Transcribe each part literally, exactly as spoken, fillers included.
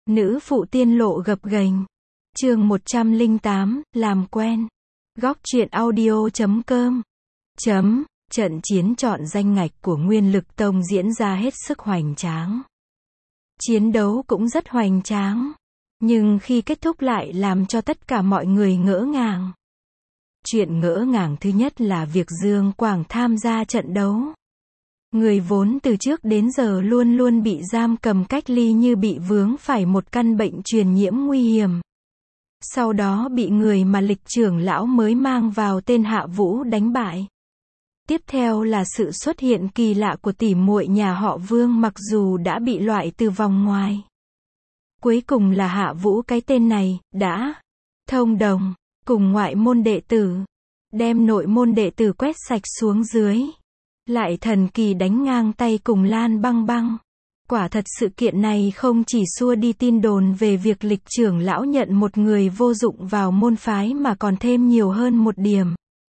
Nữ phụ tiên lộ gập ghềnh. Chương một trăm lẻ tám, làm quen. Góc truyện audio chấm com. Chấm, trận chiến chọn danh ngạch của Nguyên Lực Tông diễn ra hết sức hoành tráng. Chiến đấu cũng rất hoành tráng. Nhưng khi kết thúc lại làm cho tất cả mọi người ngỡ ngàng. Chuyện ngỡ ngàng thứ nhất là việc Dương Quảng tham gia trận đấu. Người vốn từ trước đến giờ luôn luôn bị giam cầm cách ly như bị vướng phải một căn bệnh truyền nhiễm nguy hiểm. Sau đó bị người mà lịch trưởng lão mới mang vào tên Hạ Vũ đánh bại. Tiếp theo là sự xuất hiện kỳ lạ của tỷ muội nhà họ Vương mặc dù đã bị loại từ vòng ngoài. Cuối cùng là Hạ Vũ cái tên này, đã thông đồng, cùng ngoại môn đệ tử, đem nội môn đệ tử quét sạch xuống dưới. Lại thần kỳ đánh ngang tay cùng Lan Băng Băng. Quả thật sự kiện này không chỉ xua đi tin đồn về việc lịch trưởng lão nhận một người vô dụng vào môn phái mà còn thêm nhiều hơn một điểm.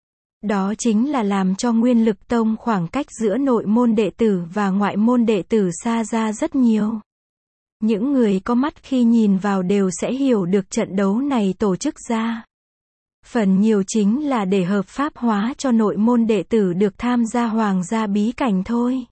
Đó chính là làm cho Nguyên Lực Tông khoảng cách giữa nội môn đệ tử và ngoại môn đệ tử xa ra rất nhiều. Những người có mắt khi nhìn vào đều sẽ hiểu được trận đấu này tổ chức ra. Phần nhiều chính là để hợp pháp hóa cho nội môn đệ tử được tham gia hoàng gia bí cảnh thôi.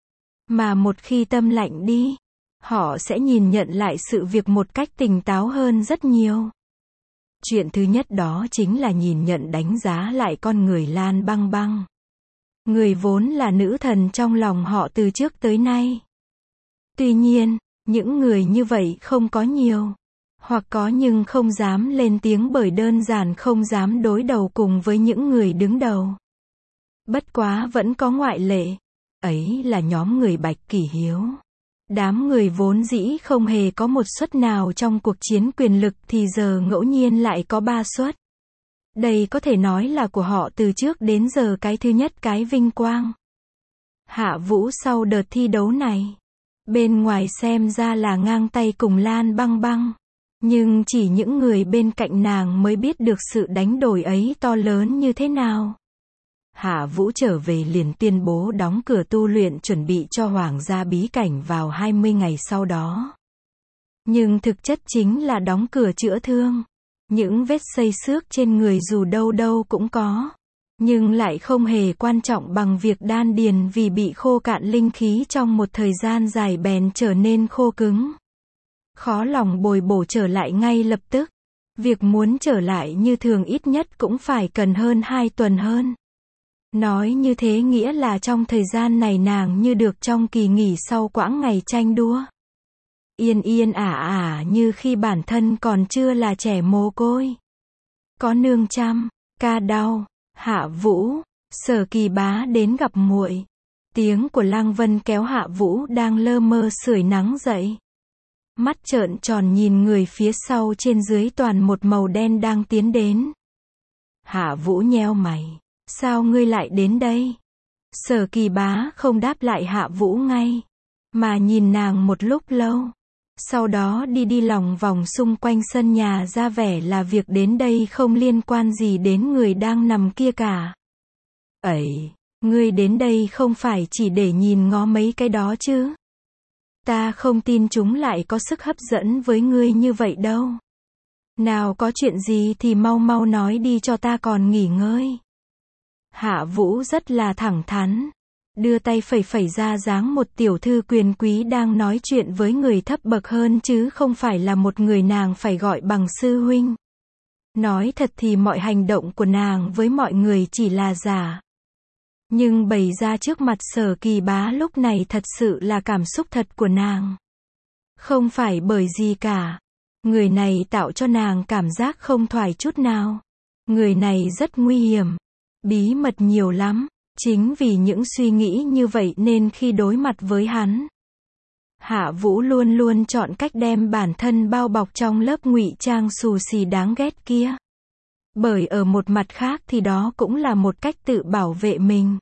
Mà một khi tâm lạnh đi, họ sẽ nhìn nhận lại sự việc một cách tỉnh táo hơn rất nhiều. Chuyện thứ nhất đó chính là nhìn nhận đánh giá lại con người Lan Băng Băng. Người vốn là nữ thần trong lòng họ từ trước tới nay. Tuy nhiên, những người như vậy không có nhiều. Hoặc có nhưng không dám lên tiếng bởi đơn giản không dám đối đầu cùng với những người đứng đầu. Bất quá vẫn có ngoại lệ. Ấy là nhóm người Bạch Kỷ Hiếu. Đám người vốn dĩ không hề có một suất nào trong cuộc chiến quyền lực thì giờ ngẫu nhiên lại có ba suất. Đây có thể nói là của họ từ trước đến giờ cái thứ nhất cái vinh quang. Hạ Vũ sau đợt thi đấu này, bên ngoài xem ra là ngang tay cùng Lan Băng Băng. Nhưng chỉ những người bên cạnh nàng mới biết được sự đánh đổi ấy to lớn như thế nào. Hạ Vũ trở về liền tuyên bố đóng cửa tu luyện chuẩn bị cho hoàng gia bí cảnh vào hai mươi ngày sau đó. Nhưng thực chất chính là đóng cửa chữa thương. Những vết xây xước trên người dù đâu đâu cũng có. Nhưng lại không hề quan trọng bằng việc đan điền vì bị khô cạn linh khí trong một thời gian dài bèn trở nên khô cứng. Khó lòng bồi bổ trở lại ngay lập tức. Việc muốn trở lại như thường ít nhất cũng phải cần hơn hai tuần hơn. Nói như thế nghĩa là trong thời gian này nàng như được trong kỳ nghỉ sau quãng ngày tranh đua. Yên yên ả ả như khi bản thân còn chưa là trẻ mồ côi. Có nương chăm, ca đau, Hạ Vũ, Sở Kỳ Bá đến gặp muội. Tiếng của Lăng Vân kéo Hạ Vũ đang lơ mơ sưởi nắng dậy. Mắt trợn tròn nhìn người phía sau trên dưới toàn một màu đen đang tiến đến. Hạ Vũ nheo mày. Sao ngươi lại đến đây? Sở Kỳ Bá không đáp lại Hạ Vũ ngay, mà nhìn nàng một lúc lâu. Sau đó đi đi lòng vòng xung quanh sân nhà ra vẻ là việc đến đây không liên quan gì đến người đang nằm kia cả. Ấy, ngươi đến đây không phải chỉ để nhìn ngó mấy cái đó chứ? Ta không tin chúng lại có sức hấp dẫn với ngươi như vậy đâu. Nào có chuyện gì thì mau mau nói đi cho ta còn nghỉ ngơi. Hạ Vũ rất là thẳng thắn, đưa tay phẩy phẩy ra dáng một tiểu thư quyền quý đang nói chuyện với người thấp bậc hơn chứ không phải là một người nàng phải gọi bằng sư huynh. Nói thật thì mọi hành động của nàng với mọi người chỉ là giả. Nhưng bày ra trước mặt Sở Kỳ Bá lúc này thật sự là cảm xúc thật của nàng. Không phải bởi gì cả. Người này tạo cho nàng cảm giác không thoải chút nào. Người này rất nguy hiểm. Bí mật nhiều lắm. Chính vì những suy nghĩ như vậy nên khi đối mặt với hắn, Hạ Vũ luôn luôn chọn cách đem bản thân bao bọc trong lớp ngụy trang xù xì đáng ghét kia. Bởi ở một mặt khác thì đó cũng là một cách tự bảo vệ mình.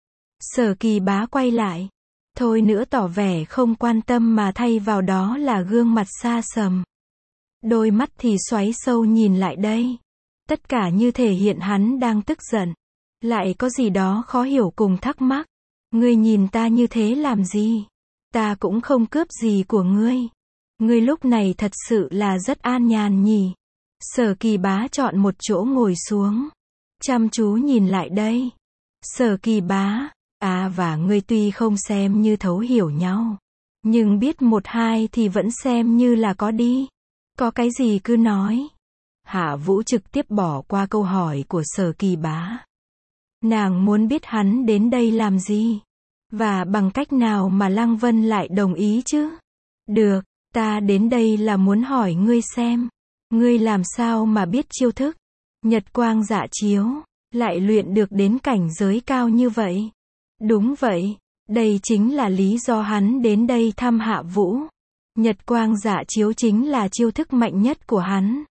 Sở Kỳ Bá quay lại. Thôi nữa tỏ vẻ không quan tâm mà thay vào đó là gương mặt xa sầm. Đôi mắt thì xoáy sâu nhìn lại đây. Tất cả như thể hiện hắn đang tức giận. Lại có gì đó khó hiểu cùng thắc mắc. Ngươi nhìn ta như thế làm gì? Ta cũng không cướp gì của ngươi. Ngươi lúc này thật sự là rất an nhàn nhỉ. Sở Kỳ Bá chọn một chỗ ngồi xuống. Chăm chú nhìn lại đây. Sở Kỳ Bá, à và ngươi tuy không xem như thấu hiểu nhau. Nhưng biết một hai thì vẫn xem như là có đi. Có cái gì cứ nói. Hạ Vũ trực tiếp bỏ qua câu hỏi của Sở Kỳ Bá. Nàng muốn biết hắn đến đây làm gì. Và bằng cách nào mà Lăng Vân lại đồng ý chứ? Được, ta đến đây là muốn hỏi ngươi xem. Ngươi làm sao mà biết chiêu thức? Nhật quang dạ chiếu, lại luyện được đến cảnh giới cao như vậy. Đúng vậy, đây chính là lý do hắn đến đây thăm Hạ Vũ. Nhật quang dạ chiếu chính là chiêu thức mạnh nhất của hắn.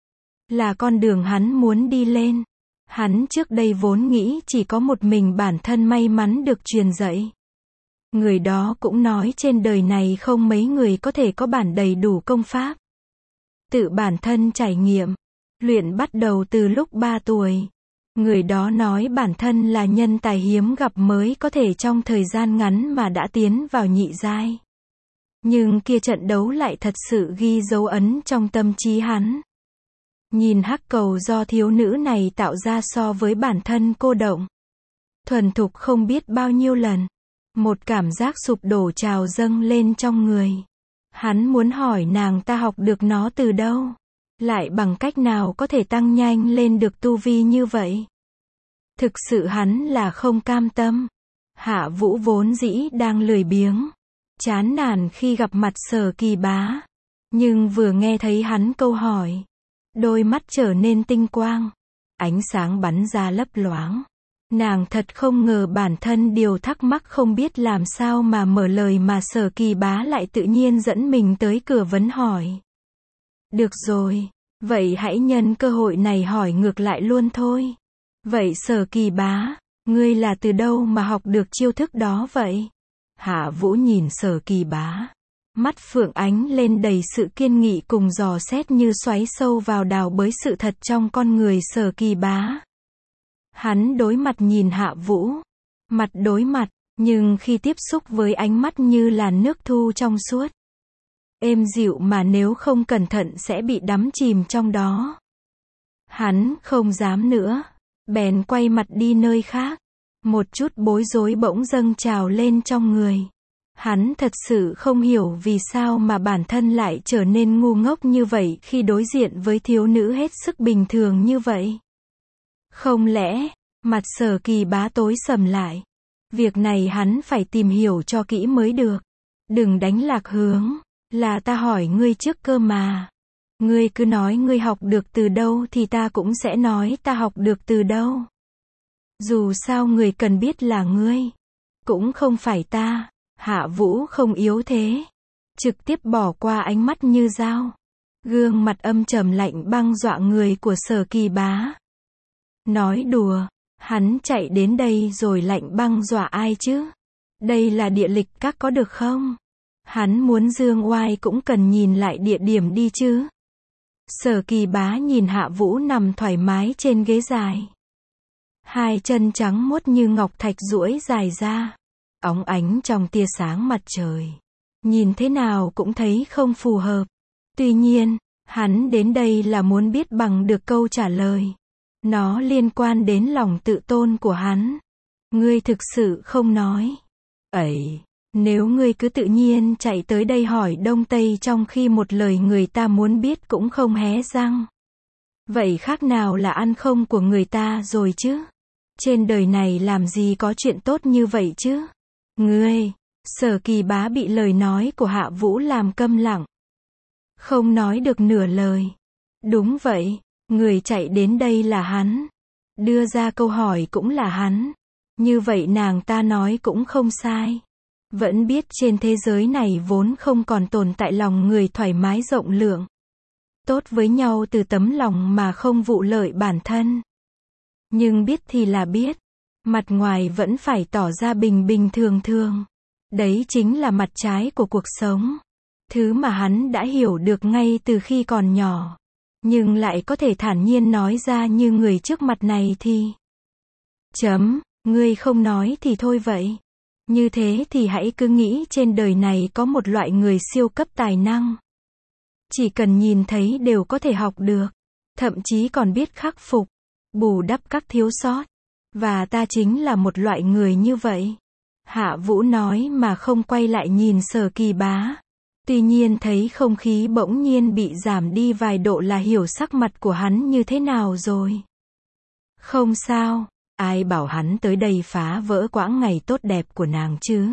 Là con đường hắn muốn đi lên. Hắn trước đây vốn nghĩ chỉ có một mình bản thân may mắn được truyền dạy. Người đó cũng nói trên đời này không mấy người có thể có bản đầy đủ công pháp. Tự bản thân trải nghiệm, luyện bắt đầu từ lúc ba tuổi. Người đó nói bản thân là nhân tài hiếm gặp mới có thể trong thời gian ngắn mà đã tiến vào nhị giai. Nhưng kia trận đấu lại thật sự ghi dấu ấn trong tâm trí hắn. Nhìn hắc cầu do thiếu nữ này tạo ra so với bản thân cô động. Thuần thục không biết bao nhiêu lần. Một cảm giác sụp đổ trào dâng lên trong người. Hắn muốn hỏi nàng ta học được nó từ đâu. Lại bằng cách nào có thể tăng nhanh lên được tu vi như vậy. Thực sự hắn là không cam tâm. Hạ Vũ vốn dĩ đang lười biếng. Chán nản khi gặp mặt Sở Kỳ Bá. Nhưng vừa nghe thấy hắn câu hỏi. Đôi mắt trở nên tinh quang. Ánh sáng bắn ra lấp loáng. Nàng thật không ngờ bản thân điều thắc mắc không biết làm sao mà mở lời mà Sở Kỳ Bá lại tự nhiên dẫn mình tới cửa vấn hỏi. Được rồi, vậy hãy nhân cơ hội này hỏi ngược lại luôn thôi. Vậy Sở Kỳ Bá, ngươi là từ đâu mà học được chiêu thức đó vậy? Hạ Vũ nhìn Sở Kỳ Bá. Mắt phượng ánh lên đầy sự kiên nghị cùng dò xét như xoáy sâu vào đào bới sự thật trong con người Sở Kỳ Bá. Hắn đối mặt nhìn Hạ Vũ. Mặt đối mặt, nhưng khi tiếp xúc với ánh mắt như làn nước thu trong suốt. Êm dịu mà nếu không cẩn thận sẽ bị đắm chìm trong đó. Hắn không dám nữa. Bèn quay mặt đi nơi khác. Một chút bối rối bỗng dâng trào lên trong người. Hắn thật sự không hiểu vì sao mà bản thân lại trở nên ngu ngốc như vậy khi đối diện với thiếu nữ hết sức bình thường như vậy. Không lẽ, mặt Sở Kỳ Bá tối sầm lại. Việc này hắn phải tìm hiểu cho kỹ mới được. Đừng đánh lạc hướng, là ta hỏi ngươi trước cơ mà. Ngươi cứ nói ngươi học được từ đâu thì ta cũng sẽ nói ta học được từ đâu. Dù sao người cần biết là ngươi, cũng không phải ta. Hạ Vũ không yếu thế. Trực tiếp bỏ qua ánh mắt như dao. Gương mặt âm trầm lạnh băng dọa người của Sở Kỳ Bá. Nói đùa, hắn chạy đến đây rồi lạnh băng dọa ai chứ? Đây là địa lịch các có được không? Hắn muốn dương oai cũng cần nhìn lại địa điểm đi chứ. Sở Kỳ Bá nhìn Hạ Vũ nằm thoải mái trên ghế dài. Hai chân trắng muốt như ngọc thạch duỗi dài ra. Óng ánh trong tia sáng mặt trời. Nhìn thế nào cũng thấy không phù hợp. Tuy nhiên, hắn đến đây là muốn biết bằng được câu trả lời. Nó liên quan đến lòng tự tôn của hắn. Ngươi thực sự không nói. Ấy, nếu ngươi cứ tự nhiên chạy tới đây hỏi Đông Tây trong khi một lời người ta muốn biết cũng không hé răng. Vậy khác nào là ăn không của người ta rồi chứ? Trên đời này làm gì có chuyện tốt như vậy chứ? Ngươi, Sở Kỳ Bá bị lời nói của Hạ Vũ làm câm lặng. Không nói được nửa lời. Đúng vậy, người chạy đến đây là hắn. Đưa ra câu hỏi cũng là hắn. Như vậy nàng ta nói cũng không sai. Vẫn biết trên thế giới này vốn không còn tồn tại lòng người thoải mái rộng lượng. Tốt với nhau từ tấm lòng mà không vụ lợi bản thân. Nhưng biết thì là biết. Mặt ngoài vẫn phải tỏ ra bình bình thường thường. Đấy chính là mặt trái của cuộc sống. Thứ mà hắn đã hiểu được ngay từ khi còn nhỏ. Nhưng lại có thể thản nhiên nói ra như người trước mặt này thì. Chấm, ngươi không nói thì thôi vậy. Như thế thì hãy cứ nghĩ trên đời này có một loại người siêu cấp tài năng. Chỉ cần nhìn thấy đều có thể học được. Thậm chí còn biết khắc phục, bù đắp các thiếu sót. Và ta chính là một loại người như vậy. Hạ Vũ nói mà không quay lại nhìn Sở Kỳ Bá. Tuy nhiên thấy không khí bỗng nhiên bị giảm đi vài độ là hiểu sắc mặt của hắn như thế nào rồi. Không sao, ai bảo hắn tới đây phá vỡ quãng ngày tốt đẹp của nàng chứ.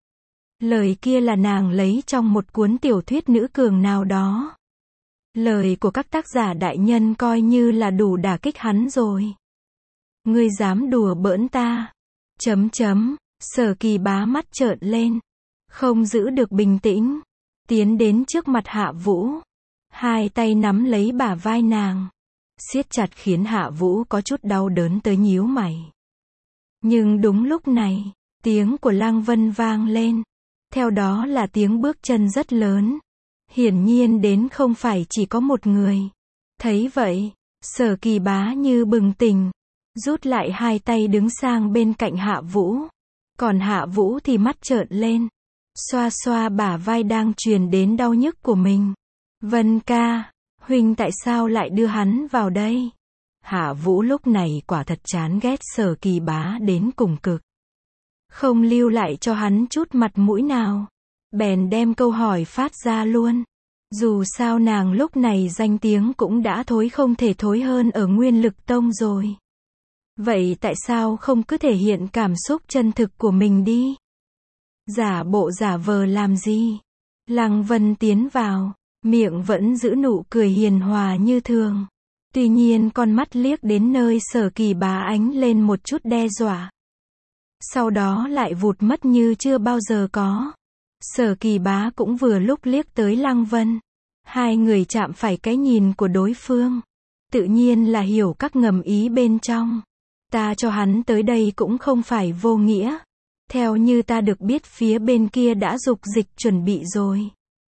Lời kia là nàng lấy trong một cuốn tiểu thuyết nữ cường nào đó. Lời của các tác giả đại nhân coi như là đủ đả kích hắn rồi. Ngươi dám đùa bỡn ta. Chấm chấm, Sở Kỳ Bá mắt trợn lên. Không giữ được bình tĩnh. Tiến đến trước mặt Hạ Vũ. Hai tay nắm lấy bả vai nàng. Siết chặt khiến Hạ Vũ có chút đau đớn tới nhíu mày. Nhưng đúng lúc này, tiếng của Lăng Vân vang lên. Theo đó là tiếng bước chân rất lớn. Hiển nhiên đến không phải chỉ có một người. Thấy vậy, Sở Kỳ Bá như bừng tỉnh. Rút lại hai tay đứng sang bên cạnh Hạ Vũ. Còn Hạ Vũ thì mắt trợn lên. Xoa xoa bả vai đang truyền đến đau nhức của mình. Vân ca, huynh tại sao lại đưa hắn vào đây? Hạ Vũ lúc này quả thật chán ghét Sở Kỳ Bá đến cùng cực. Không lưu lại cho hắn chút mặt mũi nào. Bèn đem câu hỏi phát ra luôn. Dù sao nàng lúc này danh tiếng cũng đã thối không thể thối hơn ở Nguyên Lực Tông rồi. Vậy tại sao không cứ thể hiện cảm xúc chân thực của mình đi? Giả bộ giả vờ làm gì? Lăng Vân tiến vào, miệng vẫn giữ nụ cười hiền hòa như thường. Tuy nhiên con mắt liếc đến nơi Sở Kỳ Bá ánh lên một chút đe dọa. Sau đó lại vụt mất như chưa bao giờ có. Sở Kỳ Bá cũng vừa lúc liếc tới Lăng Vân. Hai người chạm phải cái nhìn của đối phương. Tự nhiên là hiểu các ngầm ý bên trong. Ta cho hắn tới đây cũng không phải vô nghĩa. Theo như ta được biết phía bên kia đã dục dịch chuẩn bị rồi.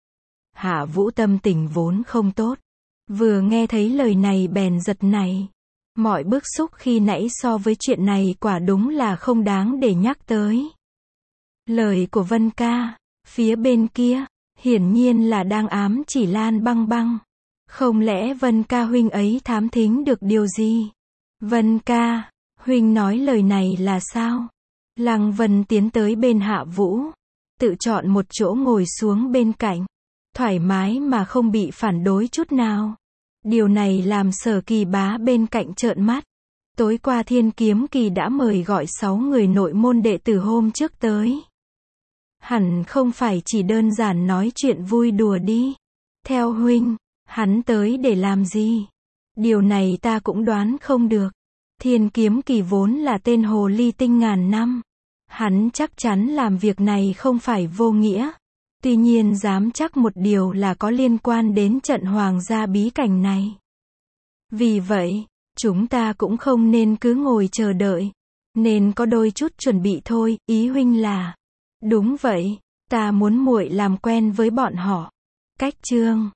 Hạ Vũ tâm tình vốn không tốt. Vừa nghe thấy lời này bèn giật nảy. Mọi bức xúc khi nãy so với chuyện này quả đúng là không đáng để nhắc tới. Lời của Vân ca, phía bên kia, hiển nhiên là đang ám chỉ Lan Băng Băng. Không lẽ Vân ca huynh ấy thám thính được điều gì? Vân ca, huynh nói lời này là sao? Lăng Vân tiến tới bên Hạ Vũ, tự chọn một chỗ ngồi xuống bên cạnh, thoải mái mà không bị phản đối chút nào. Điều này làm Sở Kỳ Bá bên cạnh trợn mắt. Tối qua Thiên Kiếm Kỳ đã mời gọi sáu người nội môn đệ tử hôm trước tới. Hẳn không phải chỉ đơn giản nói chuyện vui đùa đi. Theo huynh, hắn tới để làm gì? Điều này ta cũng đoán không được. Thiên Kiếm Kỳ vốn là tên hồ ly tinh ngàn năm. Hắn chắc chắn làm việc này không phải vô nghĩa. Tuy nhiên dám chắc một điều là có liên quan đến trận hoàng gia bí cảnh này. Vì vậy, chúng ta cũng không nên cứ ngồi chờ đợi. Nên có đôi chút chuẩn bị thôi, ý huynh là. Đúng vậy, ta muốn muội làm quen với bọn họ. Cách chương